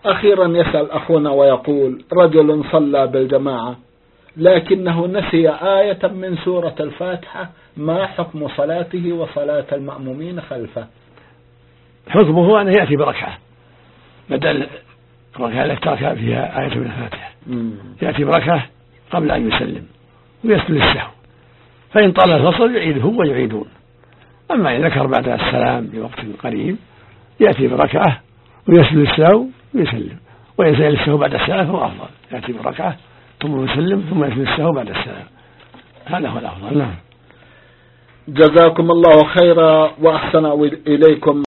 أخيرا يسأل أخونا ويقول: رجل صلى بالجماعة لكنه نسي آية من سورة الفاتحة، ما حكم صلاته وصلاة المأمومين خلفه؟ حكمه أنه يأتي بركعة بدل الركعة التي ترك فيها آية من الفاتحة، يأتي بركعة قبل أن يسلم ويسجد للسهو، فإن طال الفصل يعيده ويعيدون. أما إن ذكر بعد السلام بوقت قريب يأتي بركعة ويسجد للسهو ويسلم، وإن سجد للسهو بعد السلام فهو أفضل، يأتي بركعة ثم يسلم ثم يسجد للسهو بعد السلام، هذا هو الأفضل. نعم. جزاكم الله خيرا وأحسن إليكم.